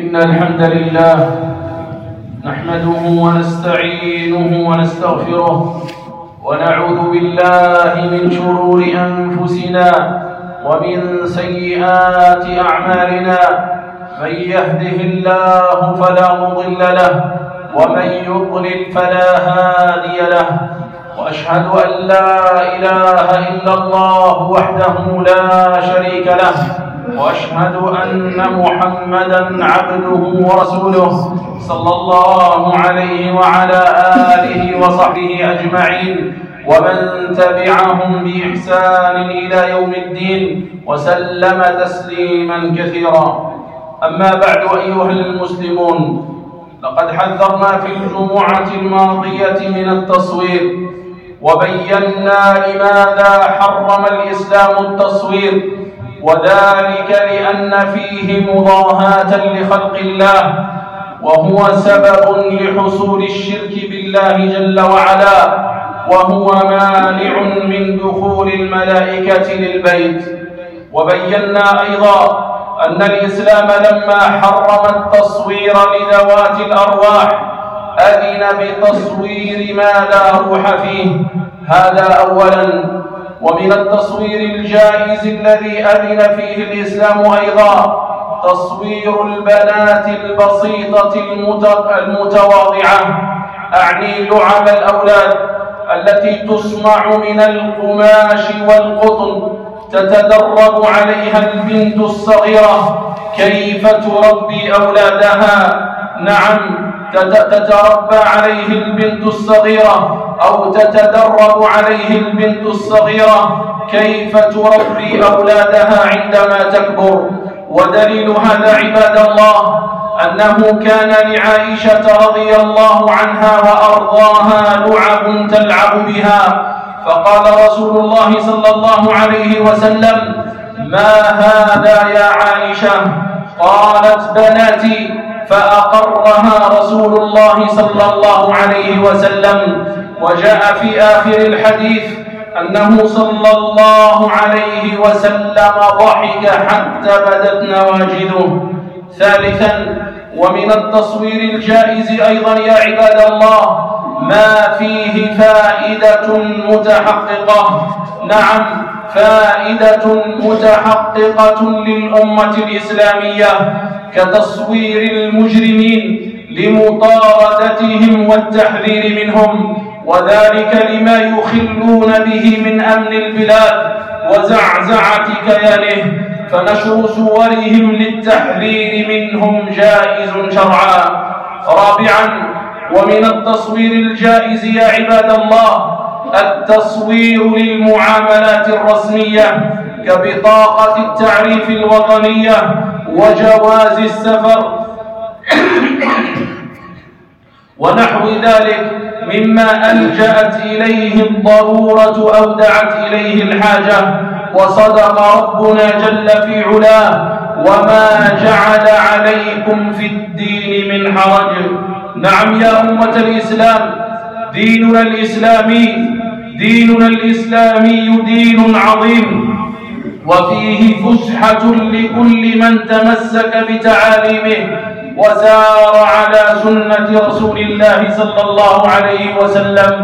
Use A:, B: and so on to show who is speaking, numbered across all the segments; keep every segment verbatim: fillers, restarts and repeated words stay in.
A: إن الحمد لله نحمده ونستعينه ونستغفره ونعوذ بالله من شرور أنفسنا ومن سيئات أعمالنا. من يهده الله فلا مضل له ومن يضلل فلا هادي له، وأشهد أن لا إله إلا الله وحده لا شريك له، وأشهد أن محمدًا عبده ورسوله صلى الله عليه وعلى آله وصحبه أجمعين، ومن تبعهم بإحسان إلى يوم الدين وسلم تسليمًا كثيرا. أما بعد أيها المسلمون، لقد حذرنا في الجمعة الماضية من التصوير، وبينا لماذا حرم الإسلام التصوير، وذلك لأن فيه مضاهاة لخلق الله، وهو سبب لحصول الشرك بالله جل وعلا، وهو مانع من دخول الملائكة للبيت. وبينا أيضا أن الإسلام لما حرم التصوير لذوات الأرواح أذن بتصوير ما لا روح فيه، هذا أولا. ومن التصوير الجائز الذي أذن فيه الإسلام أيضا تصوير البنات البسيطة المتواضعة، أعني لعب الأولاد التي تصنع من القماش والقطن، تتدرب عليها البنت الصغيرة كيف تربي أولادها. نعم، تتربى عليه البنت الصغيرة أو تتدرب عليه البنت الصغيرة كيف تربي أولادها عندما تكبر. ودليل هذا عباد الله أنه كان لعائشة رضي الله عنها وأرضاها لعب تلعب بها، فقال رسول الله صلى الله عليه وسلم: ما هذا يا عائشة؟ قالت: بناتي. فأقرها رسول الله صلى الله عليه وسلم. وجاء في آخر الحديث أنه صلى الله عليه وسلم ضحك حتى بدت نواجذه. ثالثا، ومن التصوير الجائز أيضا يا عباد الله ما فيه فائدة متحققة، نعم فائدة متحققة للأمة الإسلامية، كتصوير المجرمين لمطاردتهم والتحذير منهم، وذلك لما يخلون به من أمن البلاد وزعزعة كيانه، فنشر صورهم للتحذير منهم جائز شرعا. رابعا، ومن التصوير الجائز يا عباد الله التصوير للمعاملات الرسمية كبطاقة التعريف الوطنية وجواز السفر ونحو ذلك مما ألجأت إليه الضرورة أو دعت إليه الحاجة. وصدق ربنا جل في علاه: وما جعل عليكم في الدين من حرج. نعم يا أمة الإسلام، ديننا الإسلامي ديننا الإسلامي دين عظيم، وفيه فسحة لكل من تمسك بتعاليمه وسار على سنة رسول الله صلى الله عليه وسلم.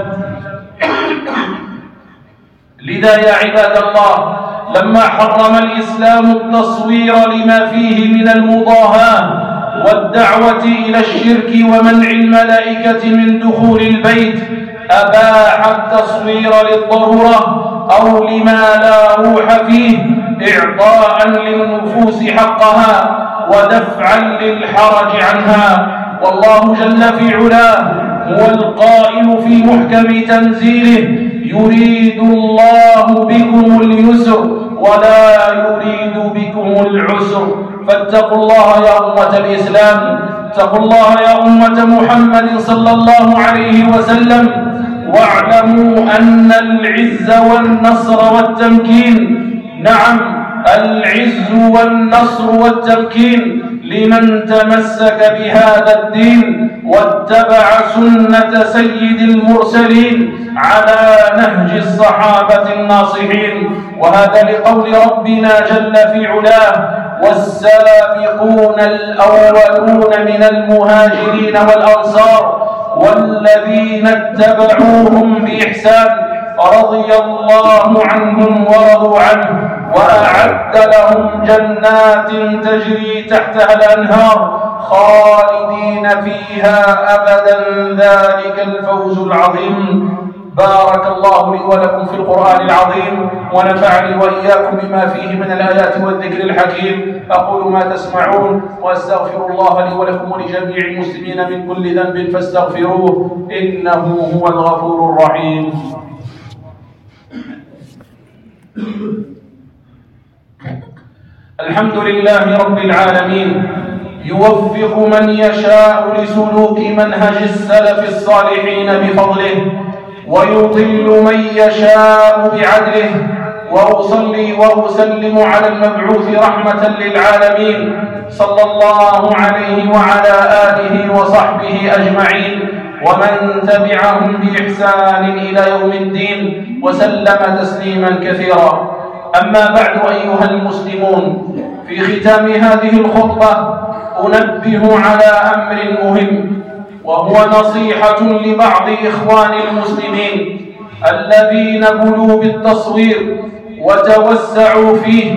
A: لذا يا عباد الله لما حرم الإسلام التصوير لما فيه من المضاهاة والدعوة إلى الشرك ومنع الملائكة من دخول البيت، أباح التصوير للضرورة أو لما لا روح فيه، إعطاء للنفوس حقها ودفعا للحرج عنها. والله جل في علاه هو القائل في محكم تنزيله: يريد الله بكم اليسر ولا يريد بكم العسر. فاتقوا الله يا أمة الإسلام، اتقوا الله يا أمة محمد صلى الله عليه وسلم، واعلموا أن العز والنصر والتمكين، نعم العز والنصر والتمكين لمن تمسك بهذا الدين واتبع سنة سيد المرسلين على نهج الصحابة الناصحين. وهذا لقول ربنا جل في علاه: والسابقون الأولون من المهاجرين والأنصار والذين اتبعوهم بإحسان رضي الله عنهم ورضوا عنه وأعد لهم جنات تجري تحتها الأنهار خالدين فيها أبدا ذلك الفوز العظيم. بارك الله لي ولكم في القرآن العظيم ونفعني وإياكم بما فيه من الآيات والذكر الحكيم. أقول ما تسمعون وأستغفر الله لي ولكم ولجميع المسلمين من كل ذنب فاستغفروه إنه هو الغفور الرحيم. الحمد لله رب العالمين يوفق من يشاء لسلوك منهج السلف الصالحين بفضله ويضل من يشاء بعدله، وأصلي وأسلم على المبعوث رحمة للعالمين صلى الله عليه وعلى آله وصحبه أجمعين ومن تبعهم بإحسان إلى يوم الدين وسلم تسليما كثيرا. أما بعد أيها المسلمون، في ختام هذه الخطبة أنبه على أمر مهم، وهو نصيحة لبعض إخوان المسلمين الذين بلوا بالتصوير وتوسعوا فيه،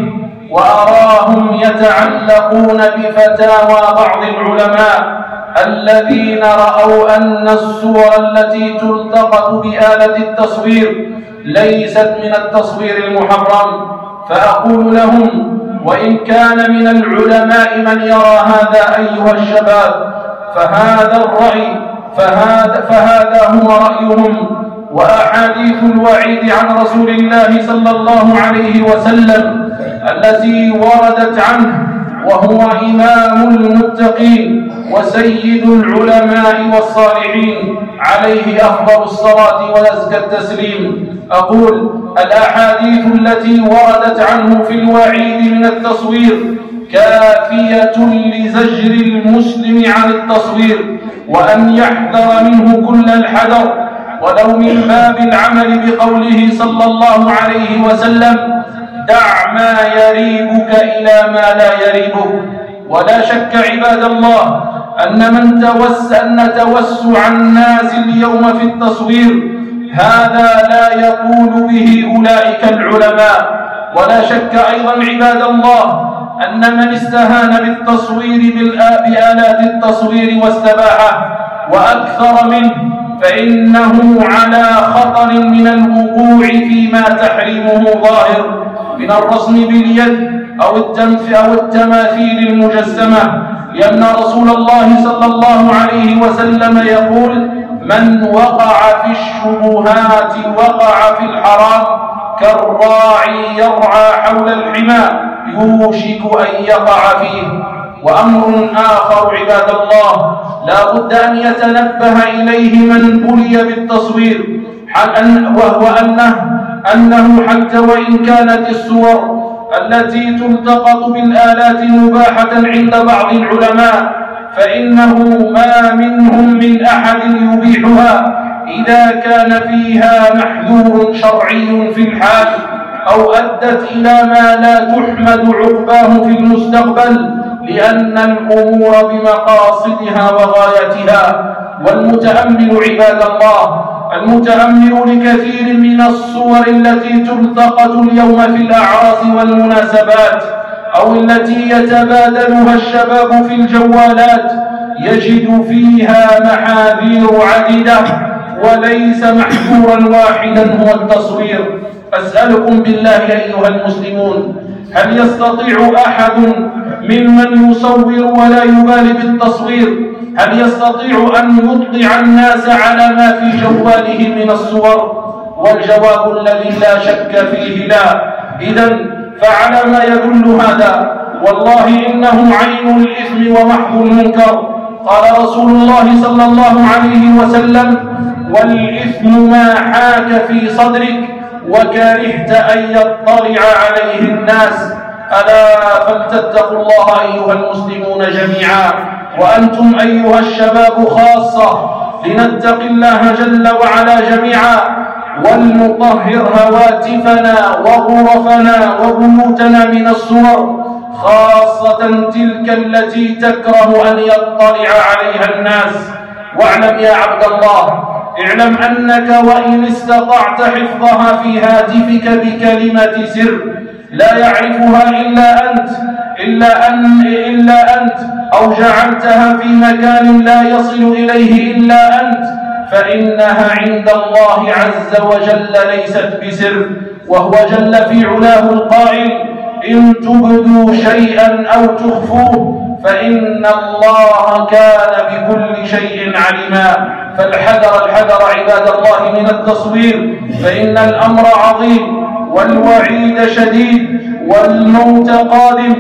A: وأراهم يتعلقون بفتاوى بعض العلماء الذين رأوا أن الصور التي تلتقط بآلة التصوير ليست من التصوير المحرم. فأقول لهم: وإن كان من العلماء من يرى هذا أيها الشباب فهذا الرأي فهذا, فهذا هو رأيهم، وأحاديث الوعيد عن رسول الله صلى الله عليه وسلم التي وردت عنه، وهو إمام المتقين وسيد العلماء والصالحين عليه أفضل الصلاة وأزكى التسليم. أقول: الأحاديث التي وردت عنه في الوعيد من التصوير كافية لزجر المسلم عن التصوير وأن يحذر منه كل الحذر، ولو من باب العمل بقوله صلى الله عليه وسلم: دع ما يريبك إلى ما لا يريبك. ولا شك عباد الله أن من توسع أن توسع الناس اليوم في التصوير هذا لا يقول به أولئك العلماء. ولا شك أيضا عباد الله أن من استهان بالتصوير بآلات التصوير واستباحه وأكثر منه فإنه على خطر من الوقوع فيما تحريمه ظاهر من الرسم باليد أو أو التماثيل المجسمة، لأن رسول الله صلى الله عليه وسلم يقول: من وقع في الشبهات وقع في الحرام كالراعي يرعى حول الحمى يوشك أن يقع فيه. وأمر آخر عباد الله لا بد أن يتنبه إليه من بلي بالتصوير، وهو أنه, أنه حتى وإن كانت الصور التي تلتقط بالآلات مباحة عند بعض العلماء فإنه ما منهم من أحد يبيحها إذا كان فيها محذور شرعي في الحال أو أدت إلى ما لا تحمد عقباه في المستقبل، لأن الأمور بمقاصدها وغايتها. والمتأمل عباد الله، المتأمل لكثير من الصور التي تلتقط اليوم في الأعراس والمناسبات أو التي يتبادلها الشباب في الجوالات يجد فيها محاذير عديدة، وليس محذورا واحدا هو التصوير. أسألكم بالله أيها المسلمون، هل يستطيع أحد ممن يصور ولا يبالي بالتصوير هل يستطيع أن يطلع الناس على ما في جواله من الصور؟ والجواب الذي لا شك فيه لا. إذن فعلى ما يدل هذا؟ والله إنه عين الإثم ومحض المنكر. قال رسول الله صلى الله عليه وسلم: والإثم ما حاك في صدرك وكرهت أن يطلع عليه الناس. ألا فلتتقوا الله أيها المسلمون جميعا، وأنتم أيها الشباب خاصة، لنتق الله جل وعلا جميعا ولنطهر هواتفنا وغرفنا وبيوتنا من الصور، خاصة تلك التي تكره أن يطلع عليها الناس. واعلم يا عبد الله، اعلم أنك وإن استطعت حفظها في هاتفك بكلمة سر لا يعرفها إلا أنت إلا أن إلا أنت أو جعلتها في مكان لا يصل إليه إلا أنت، فإنها عند الله عز وجل ليست بسر. وهو جل في علاه القائل: إن تبدوا شيئا أو تخفوه فإن الله كان بكل شيء عليما. فالحذر الحذر عباد الله من التصوير، فإن الأمر عظيم والوعيد شديد والموت قادم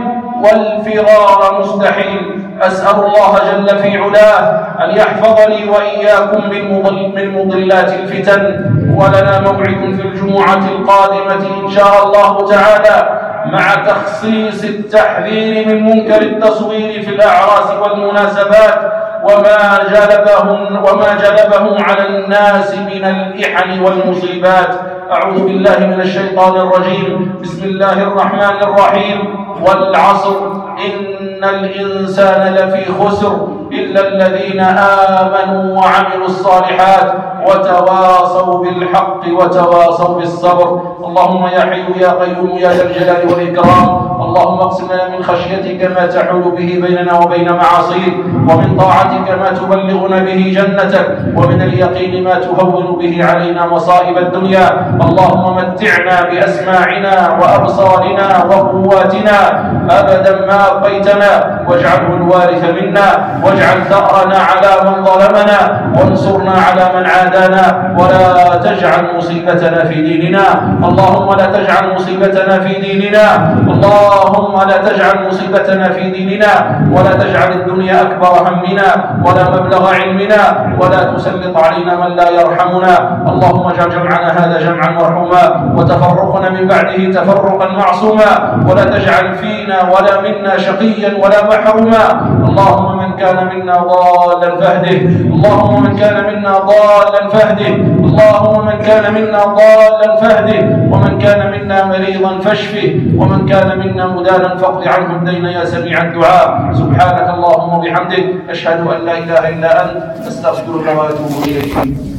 A: والفرار مستحيل. أسأل الله جل في علاه أن يحفظني وإياكم من مضلات الفتن. ولنا موعد في الجمعة القادمة إن شاء الله تعالى مع تخصيص التحذير من منكر التصوير في الأعراس والمناسبات وما جلبهم وما جلبه على الناس من الإحن والمصيبات. أعوذ بالله من الشيطان الرجيم. بسم الله الرحمن الرحيم. والعصر إن الإنسان لفي خسر إلا الذين آمنوا وعملوا الصالحات وتواصوا بالحق وتواصوا بالصبر. اللهم يا حي يا قيوم يا ذا الجلال والإكرام، اللهم اقسم لنا من خشيتك ما تحول به بيننا وبين معاصيك، ومن طاعتك ما تبلغنا به جنتك، ومن اليقين ما تهون به علينا مصائب الدنيا. اللهم متعنا بأسماعنا وأبصارنا وقواتنا أبدا ما أبقيتنا، واجعله الوارث منا، واجعل ثأرنا على من ظلمنا، وانصرنا على من عادانا، ولا تجعل مصيبتنا في ديننا. اللهم لا تجعل مصيبتنا في ديننا، اللهم لا تجعل مصيبتنا في ديننا، ولا تجعل الدنيا أكبر همنا ولا مبلغ علمنا، ولا تسلط علينا من لا يرحمنا. اللهم اجعل جمعنا هذا جمعا مرحوما، وتفرقنا من بعده تفرقا معصوما، ولا تجعل فينا ولا منا شقيا ولا محروما. اللهم من كان منا ضالا فاهده، اللهم من كان منا ضالا فاهده، اللهم من كان منا ضالا فاهده، ومن كان منا مريضا فاشفه، ومن كان منا مدانا فاقض عنه الدين يا سميع الدعاء. سبحانك اللهم وبحمدك، أشهد أن لا إله إلا أنت، أستغفرك وأتوب إليك.